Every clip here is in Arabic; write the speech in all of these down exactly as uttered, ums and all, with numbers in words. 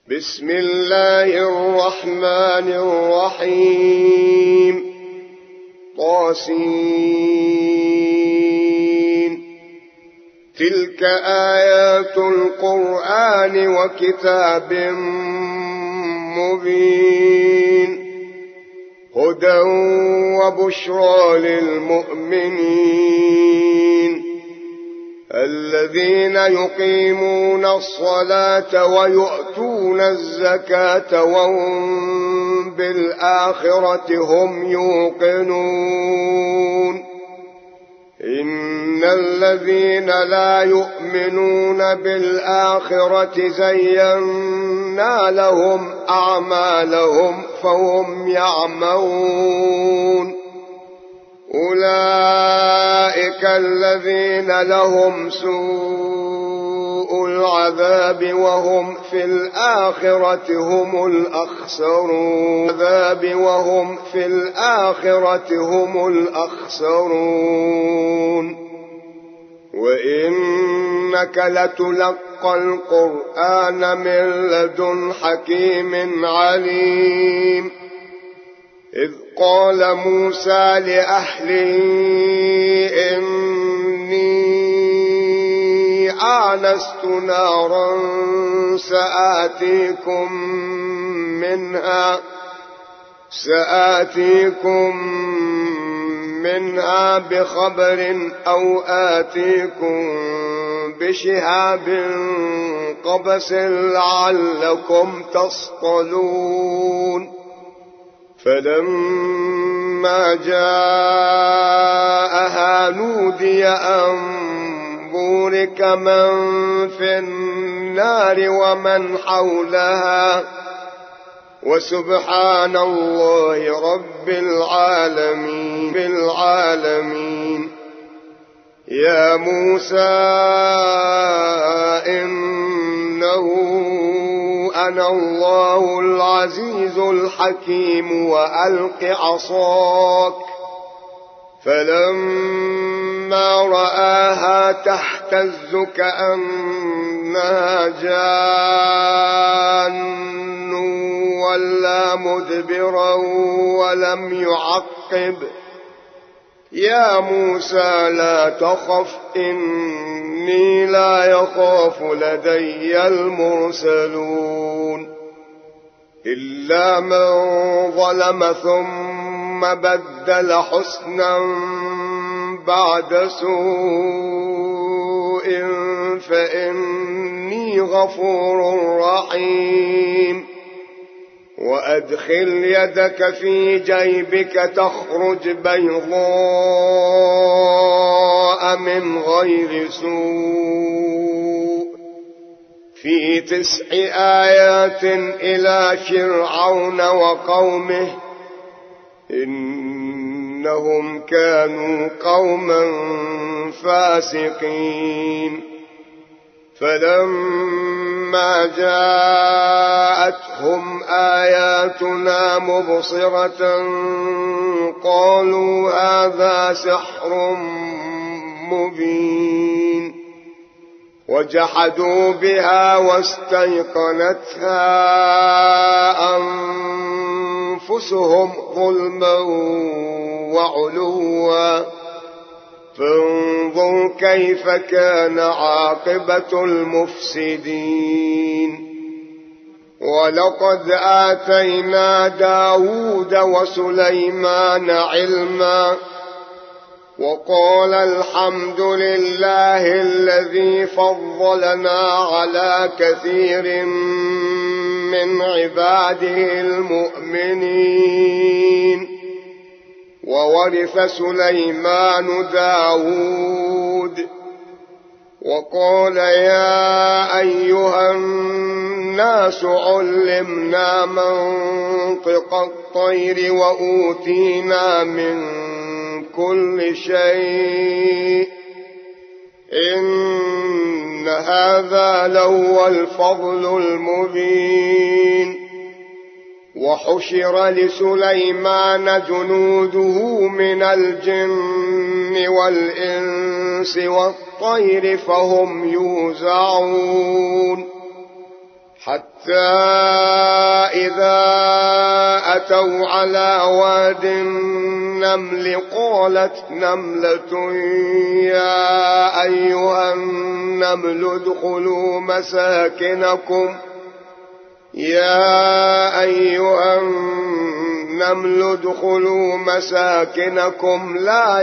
بسم الله الرحمن الرحيم طاسين تلك آيات القرآن وكتاب مبين هدى وبشرى للمؤمنين الذين يقيمون الصلاة ويؤتون الزكاة وهم بالآخرة هم يوقنون إن الذين لا يؤمنون بالآخرة زينا لهم أعمالهم فهم يعمون أولئك الذين لهم سوء العذاب وهم في الآخرة هم الأخسرون العذاب وهم في الآخرة هم الأخسرون وإنك لتلقى القرآن من لدن حكيم عليم إذ قال موسى لأهله إني آنست نارا سآتيكم منها سآتيكم منها بخبر أو آتيكم بشهاب قبس لعلكم تصطلون فلما جاءها نودي أن بورك من في النار ومن حولها وسبحان الله رب العالمين بالعالمين يا موسى إنه أنا الله العزيز الحكيم وألق عصاك فلما رآها تهتز كأنها جان ولا مدبرا ولم يعقب يا موسى لا تخف إني لا يخاف لدي المرسلون إلا من ظلم ثم بدل حسنا بعد سوء فإني غفور رحيم وأدخل يدك في جيبك تخرج بيضاء من غير سوء في تسع آيات إلى فرعون وقومه إنهم كانوا قوما فاسقين فلما جاءتهم آياتنا مبصرة قالوا هذا سحر مبين وجحدوا بها واستيقنتها أنفسهم ظلما وعلوا فانظر كيف كان عاقبة المفسدين ولقد آتينا داود وسليمان علما وقال الحمد لله الذي فضلنا على كثير من عباده المؤمنين وورث سليمان داود وقال يا أيها الناس علمنا منطق الطير وأوتينا من كل شيء إن هذا لهو الفضل المبين وحشر لسليمان جنوده من الجن والإنس والطير فهم يوزعون حتى إذا أتوا على واد النمل قالت نملة يا أيها النمل ادخلوا مساكنكم يا أيها النمل ادخلوا مساكنكم لا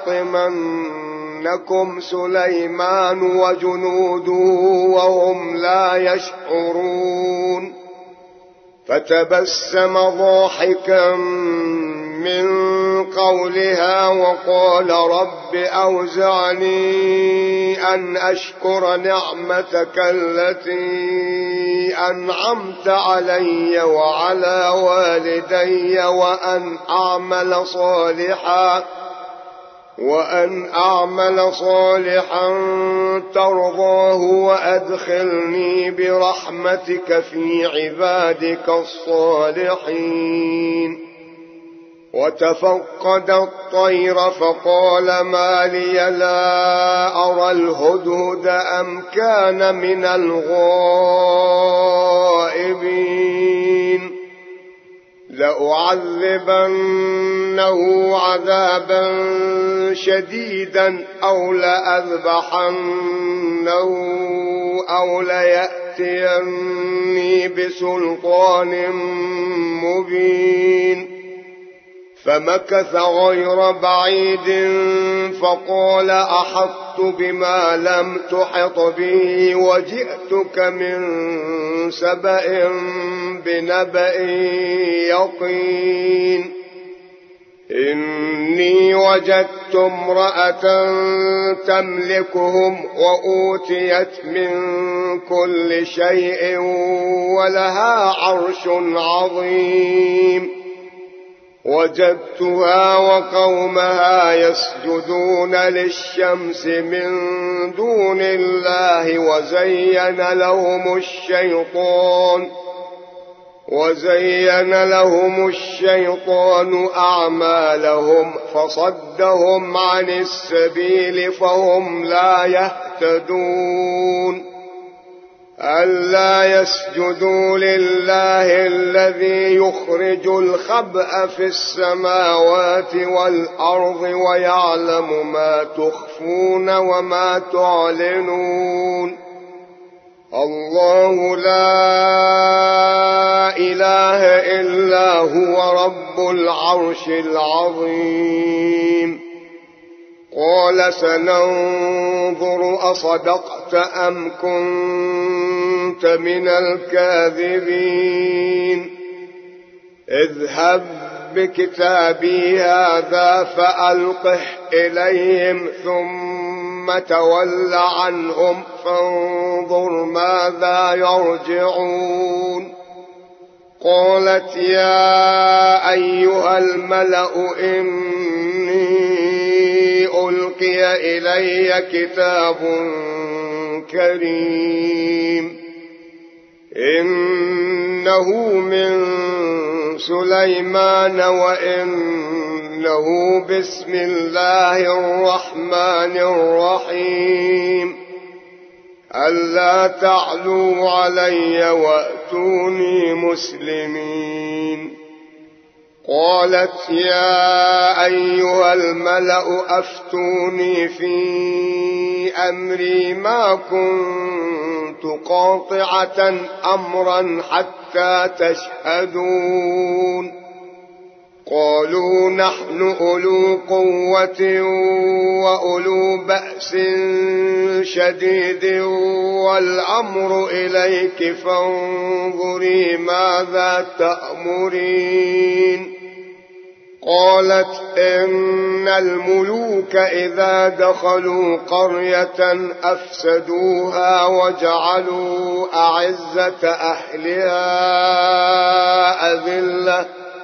يحطمنكم سليمان وجنوده وهم لا يشعرون. فتبسم ضاحكا من قولها وقال رب أوزعني أن أشكر نعمتك التي أنعمت علي وعلى والدي وأن أعمل صالحا وأن أعمل صالحا ترضاه وأدخلني برحمتك في عبادك الصالحين. وتفقد الطير فقال ما لي لا أرى الهدهد أم كان من الغائبين لأعذبنه عذابا شديدا أو لأذبحنه أو ليأتيني بسلطان مبين. فمكث غير بعيد فقال أحطت بما لم تحط به وجئتك من سبأ بنبأ يقين. إني وجدت امرأة تملكهم وأوتيت من كل شيء ولها عرش عظيم. وجدتها وقومها يسجدون للشمس من دون الله وزين لهم الشيطان وزين لهم الشيطان أعمالهم فصدهم عن السبيل فهم لا يهتدون. ألا يسجدوا لله الذي يخرج الخبأ في السماوات والأرض ويعلم ما تخفون وما تعلنون. الله لا إله إلا هو رب العرش العظيم. قال سننظر أصدقت أم كنت من الكاذبين. اذهب بكتابي هذا فألقه إليهم ثم تول عنهم فانظر ماذا يرجعون. قالت يا أيها الملأ إني ألقي إلي كتاب كريم إنه من سليمان وإنه بسم الله الرحمن الرحيم ألا تعلوا علي وأتوني مسلمين. قالت يا أيها الملأ أفتوني في أمري ما كنت قاطعة أمرا حتى تشهدون. قالوا نحن أولو قوة وأولو بأس شديد والأمر إليك فانظري ماذا تأمرين. قالت إن الملوك إذا دخلوا قرية أفسدوها وجعلوا أعزة أهلها أذلة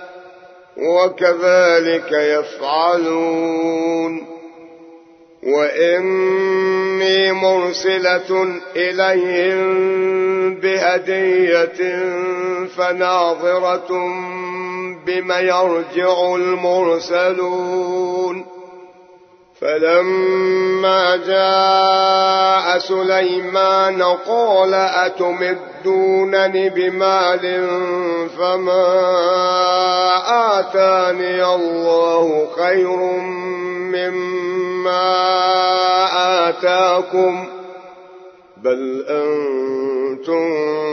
وكذلك يفعلون. وإني مرسلة إليهم بهدية فناظرة بما يرجع المرسلون. فلما جاء سليمان قال أتمدونني بمال فما آتاني الله خير مما آتاكم بل أنتم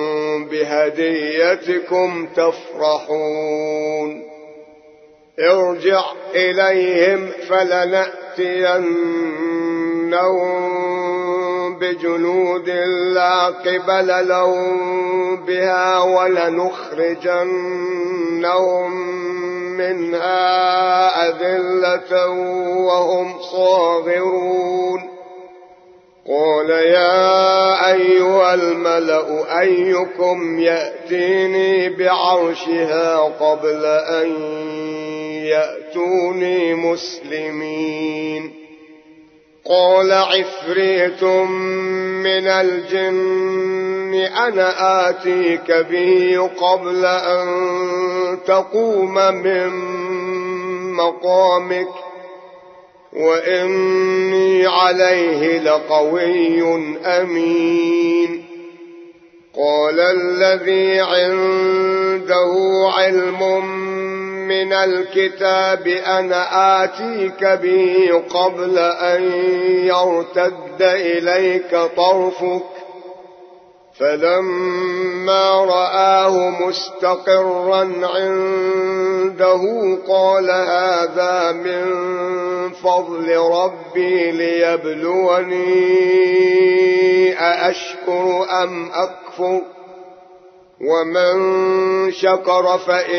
بهديتكم تفرحون ارجع إليهم فلنأتينهم بجنود لا قبل لهم بها ولنخرجنهم منها أذلة وهم صاغرون قال يا أيها الملأ أيكم يأتيني بعرشها قبل أن يأتوني مسلمين قال عفريت من الجن أنا آتيك به قبل أن تقوم من مقامك وإني عليه لقوي أمين قال الذي عنده علم من الكتاب أنا آتيك به قبل أن يرتد إليك طرفك فلما رآه مستقرا عنده قال هذا من فضل ربي ليبلوني أأشكر أم أكفر ومن شكر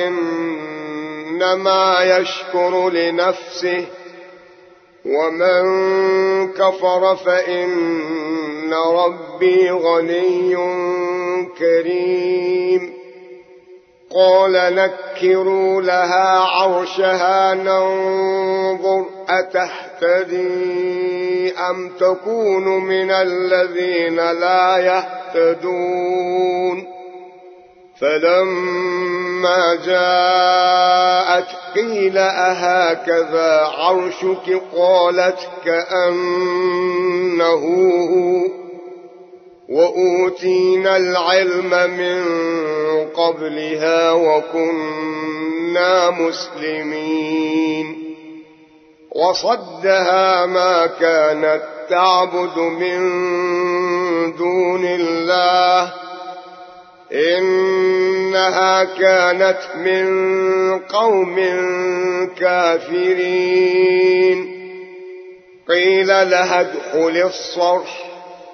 فإنما يشكر لنفسه ومن كفر فإن ربي غني كريم قال نكروا لها عرشها ننظر أتهتدي أم تكون من الذين لا يهتدون فلما جاءت قيل أهكذا عرشك قالت كأنه هو وأوتينا العلم من قبلها وكنا مسلمين وصدها ما كانت تعبد من دون الله إنها كانت من قوم كافرين قيل لها ادخل الصرح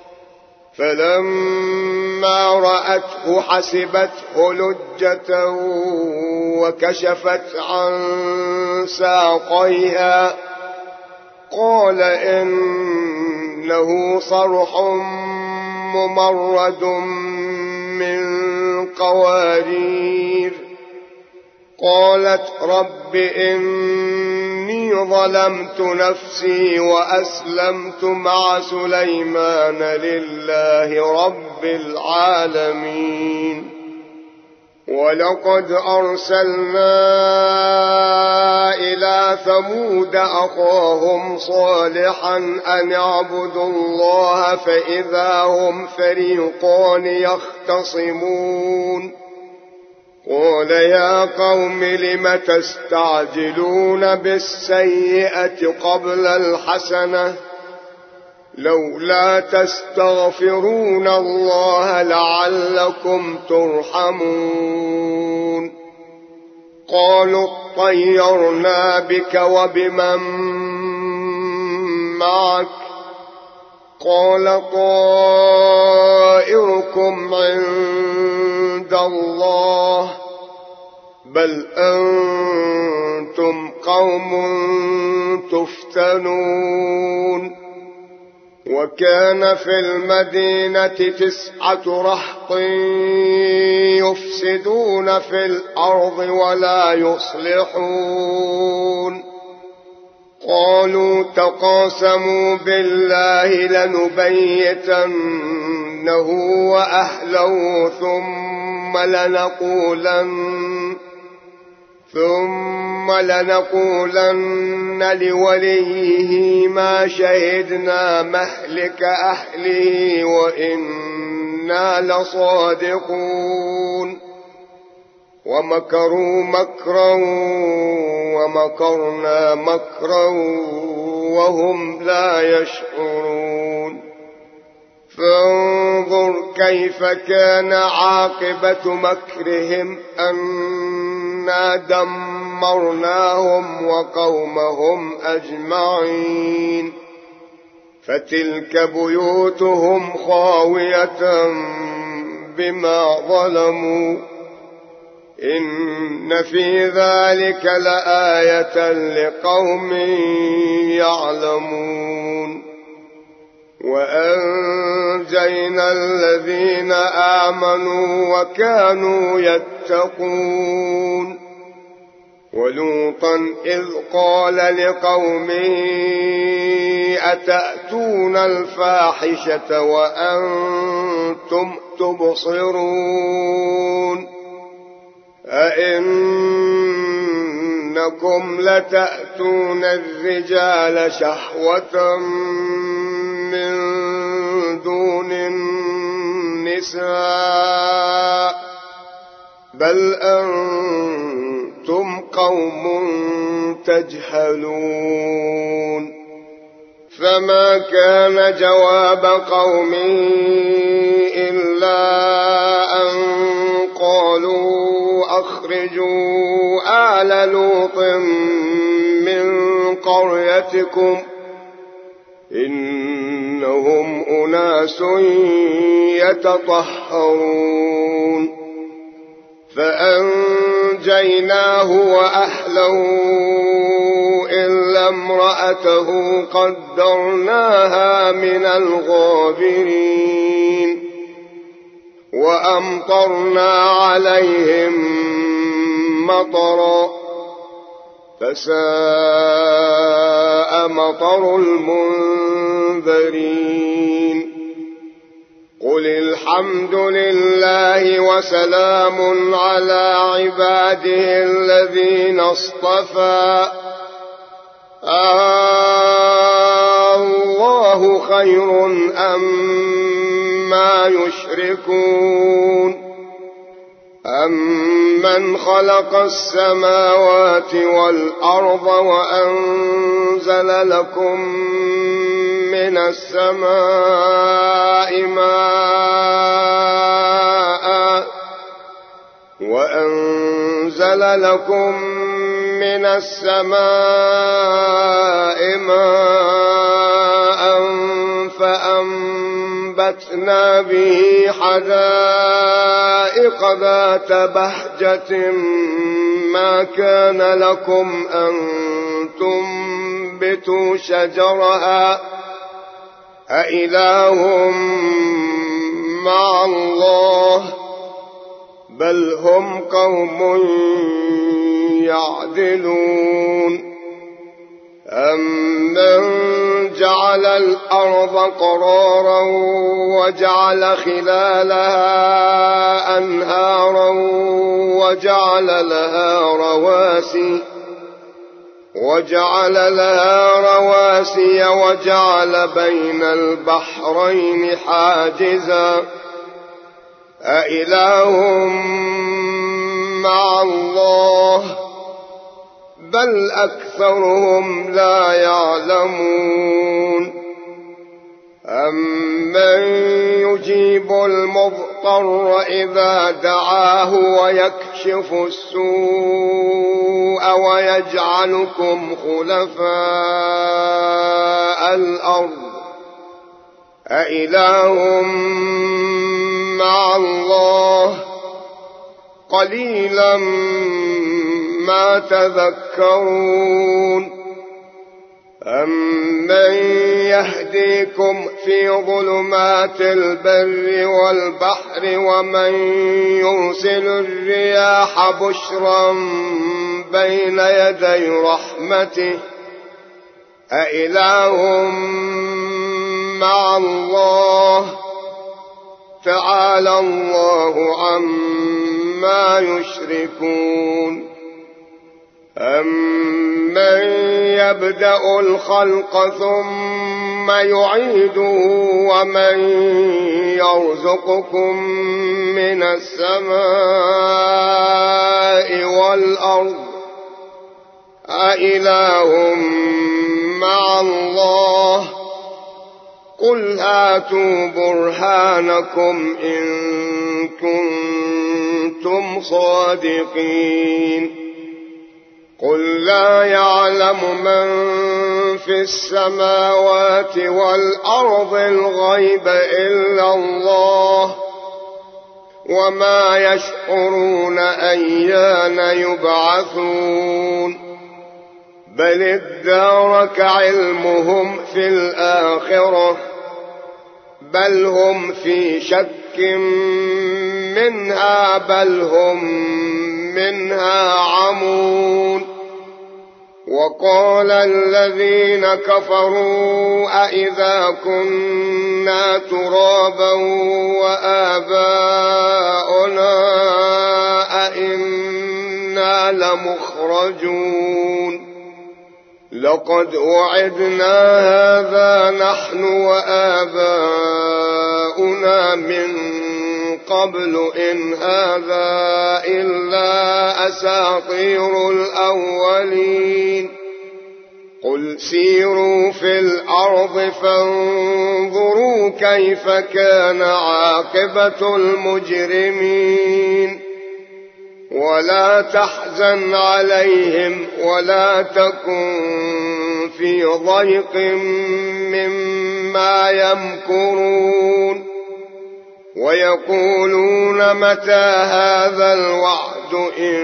فلما رأته حسبته لجة وكشفت عن ساقيها قال إنه صرح ممرد من قوارير قالت رب إني ظلمت نفسي وأسلمت مع سليمان لله رب العالمين ولقد أرسلنا إلى ثمود أخاهم صالحا أن اعبدوا الله فإذا هم فريقان يختصمون قال يا قوم لم تستعجلون بالسيئة قبل الحسنة لولا تستغفرون الله لعلكم ترحمون قالوا اطيرنا بك وبمن معك قال طائركم عند الله بل أنتم قوم تفتنون وكان في المدينة تسعة رهط يفسدون في الأرض ولا يصلحون قالوا تقاسموا بالله لنبيتنه وأهله ثم لنقولن ثم لنقولن لوليه ما شهدنا مهلك أهله وإنا لصادقون ومكروا مكرا ومكرنا مكرا وهم لا يشعرون فانظر كيف كان عاقبة مكرهم أنا دمرناهم وقومهم أجمعين فتلك بيوتهم خاوية بما ظلموا إن في ذلك لآية لقوم يعلمون وأنجينا الذين آمنوا وكانوا يتقون ولوطا إذ قال لقومه أتأتون الفاحشة وأنتم تبصرون أئنكم لتأتون الرجال شهوة من دون النساء بل أنتم قوم تجهلون فما كان جواب قومه إلا أن قالوا أخرجوا آل لوط من قريتكم إنهم أناس يتطهرون فأنجيناه وأهله إلا امرأته قدرناها من الغابرين وأمطرنا عليهم مطرا فساء مطر المنذرين قل الحمد لله وسلام على عباده الذين اصطفى الله خير أما يشركون أمن خلق السماوات والأرض وأنزل لكم من السماء ماء وأنزل لكم من السماء ماء فأنبتنا به حدائق ذات بهجة ما كان لكم أن تنبتوا شجرها أإله مع الله بل هم قوم يعدلون أمن جعل الأرض قرارا وجعل خلالها أنهارا وجعل لها رواسي وجعل لها رواسي وجعل بين البحرين حاجزا أإله مع الله بل أكثرهم لا يعلمون أمن يجيب المضطر إذا دعاه ويكشف السوء ويجعلكم خلفاء الأرض أإله مع الله قليلا ما تذكرون أمن يهديكم في ظلمات البر والبحر ومن يرسل الرياح بشرا بين يدي رحمته أإله مع الله تعالى الله عما يشركون أَمَّن يَبْدَأُ الْخَلْقَ ثُمَّ يُعِيدُهُ وَمَن يَرْزُقُكُم مِّنَ السَّمَاءِ وَالْأَرْضِ أَإِلَٰهٌ مَّعَ اللَّهِ قُلْ هَاتُوا بُرْهَانَكُمْ إِن كُنتُمْ صَادِقِينَ قُل لَّا يَعْلَمُ مَن فِي السَّمَاوَاتِ وَالْأَرْضِ الْغَيْبَ إِلَّا اللَّهُ وَمَا يَشْعُرُونَ أَيَّانَ يُبْعَثُونَ بَلِ ادَّارَكَ عِلْمُهُمْ فِي الْآخِرَةِ بَلْ هُمْ فِي شَكٍّ مِّنْهَا بَلْ هُمْ مِنْهَا عَمُونَ وَقَالَ الَّذِينَ كَفَرُوا أَإِذَا كُنَّا تُرَابًا وَآبَاؤُنَا أَإِنَّا لَمُخْرَجُونَ لَقَدْ وَعِدْنَا هَذَا نَحْنُ وَآبَاؤُنَا مِنْ قَبْلُ إِنْ هَذَا إِلَّا أَسَاطِيرُ الْأَوَّلِينَ قُلْ سِيرُوا فِي الْأَرْضِ فَانظُرُوا كَيْفَ كَانَ عَاقِبَةُ الْمُجْرِمِينَ وَلَا تَحْزَنْ عَلَيْهِمْ وَلَا تَكُنْ فِي ضَيْقٍ مِّمَّا يَمْكُرُونَ وَيَقُولُونَ مَتَى هَذَا الْوَعْدُ إِن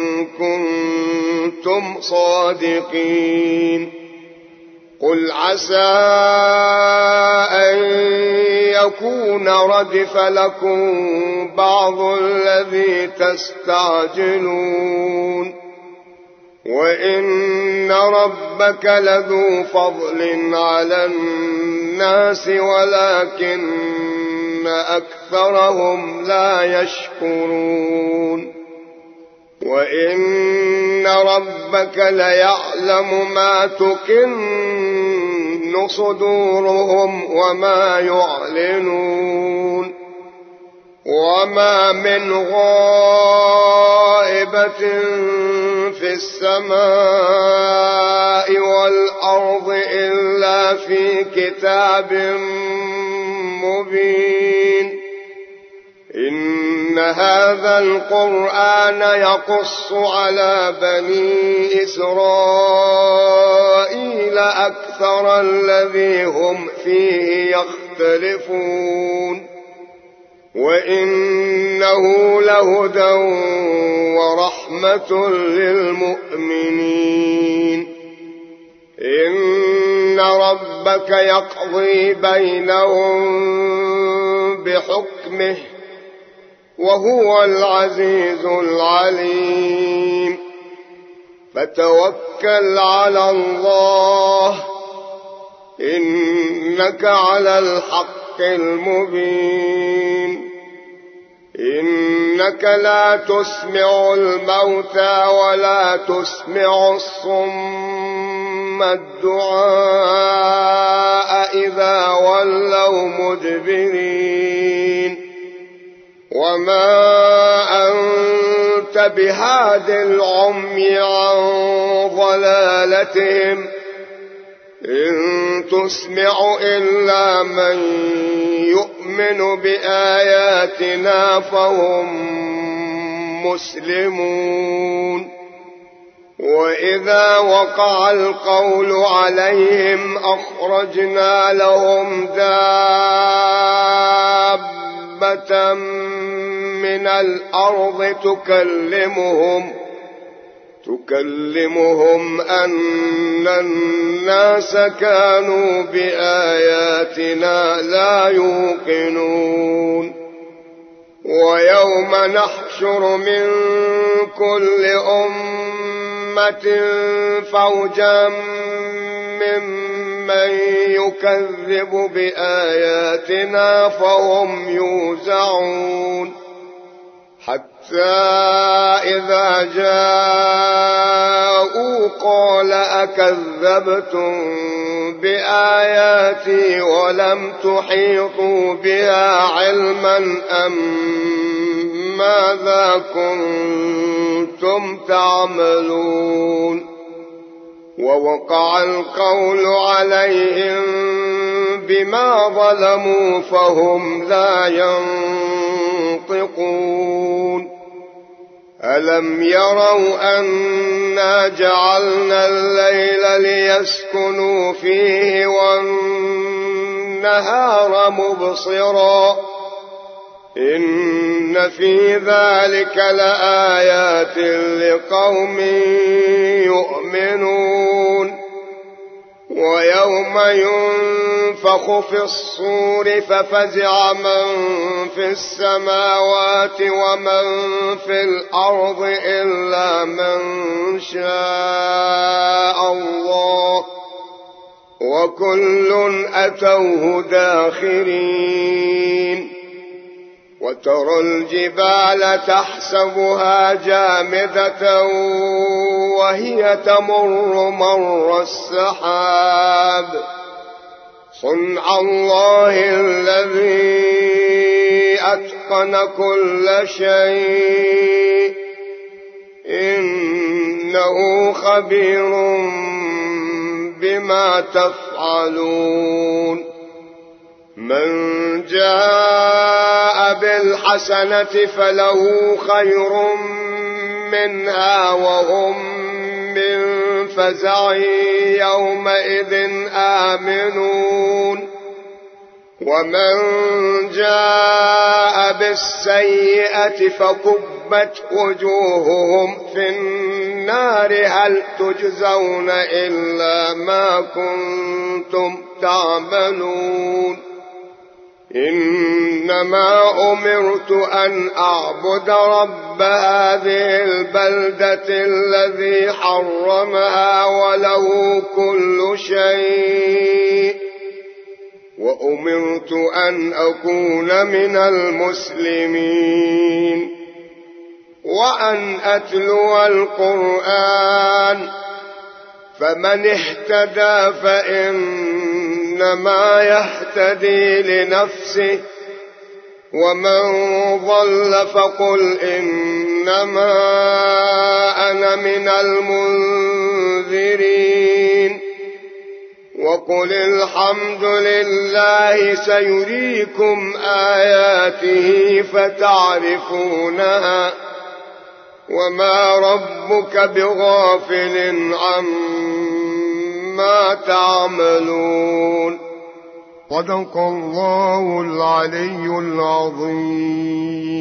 كُنتُمْ صَادِقِينَ قُلْ عَسَىٰ أَن يَكُونَ رَدِفَ لَكُم بَعْضُ الَّذِي تَسْتَعْجِلُونَ وَإِنَّ رَبَّكَ لَذُو فَضْلٍ عَلَى النَّاسِ وَلَكِنَّ أَكْثَرَهُمْ لَا يَشْكُرُونَ وَإِنَّ رَبَّكَ لَيَعْلَمُ مَا تُكِنُّ صُدُورُهُمْ وَمَا يُعْلِنُونَ وَمَا مِنْ غَائِبَةٍ فِي السَّمَاءِ وَالْأَرْضِ إِلَّا فِي كِتَابٍ مُبِينٍ إِنَّ هَذَا الْقُرْآنَ يَقُصُّ عَلَى بَنِي إِسْرَائِيلَ أَكْثَرَ الَّذِي هُمْ فِيهِ يَخْتَلِفُونَ وَإِنَّهُ لَهُدًى وَرَحْمَةٌ لِّلْمُؤْمِنِينَ إِنَّ رَبَّكَ يَقْضِي بَيْنَهُم بِحُكْمِهِ وَهُوَ الْعَزِيزُ الْعَلِيمُ فَتَوَكَّلْ عَلَى اللَّهِ إِنَّكَ عَلَى الْحَقِّ الْمُبِينِ إِنَّكَ لَا تُسْمِعُ الْمَوْتَى وَلَا تُسْمِعُ الصُّمَّ الدُّعَاءَ إِذَا وَلَّوْا مُدْبِرِينَ وَمَا أَنتَ بِهَادِ الْعُمْيِ عَن ضَلَالَتِهِمْ إِن تُسْمِعُ إِلَّا مَن يُؤْمِنُ بِآيَاتِنَا فَهُم مُّسْلِمُونَ وَإِذَا وَقَعَ الْقَوْلُ عَلَيْهِمْ أَخْرَجْنَا لَهُمْ دَابَّةً مِّنَ الْأَرْضِ تُكَلِّمُهُمْ تُكَلِّمُهُمْ أَنَّ النَّاسَ كَانُوا بِآيَاتِنَا لَا يُوقِنُونَ وَيَوْمَ نَحْشُرُ مِن كُلِّ أُمَّةٍ فَوْجًا مِّمَّن يُكَذِّبُ بِآيَاتِنَا فَهُمْ يُوزَعُونَ حتى إذا جاءوا قال أكذبتم بآياتي ولم تحيطوا بها علما أم ماذا كنتم تعملون ووقع القول عليهم بما ظلموا فهم لا ينطقون ألم يروا أنا جعلنا الليل ليسكنوا فيه والنهار مبصرا إن في ذلك لآيات لقوم يؤمنون ويوم ينفخ في الصور ففزع من في السماوات ومن في الأرض إلا من شاء الله وكل أتوه داخرين وترى الجبال تحسبها جامدة وهي تمر مر السحاب صنع الله الذي أتقن كل شيء إنه خبير بما تفعلون من جاء بالحسنة فله خير منها وهم من فزع يومئذ آمنون ومن جاء بالسيئة فكبت وجوههم في النار هل تجزون إلا ما كنتم تعملون إنما أمرت أن أعبد رب هذه البلدة الذي حرمها وله كل شيء وأمرت أن أكون من المسلمين وأن أتلو القرآن فمن اهتدى فإنما يهتدي لنفسه ومن ضل فقل إنما أنا من المنذرين وقل الحمد لله سيريكم آياته فتعرفونها وما ربك بغافل عما تعملون صدق الله العلي العظيم.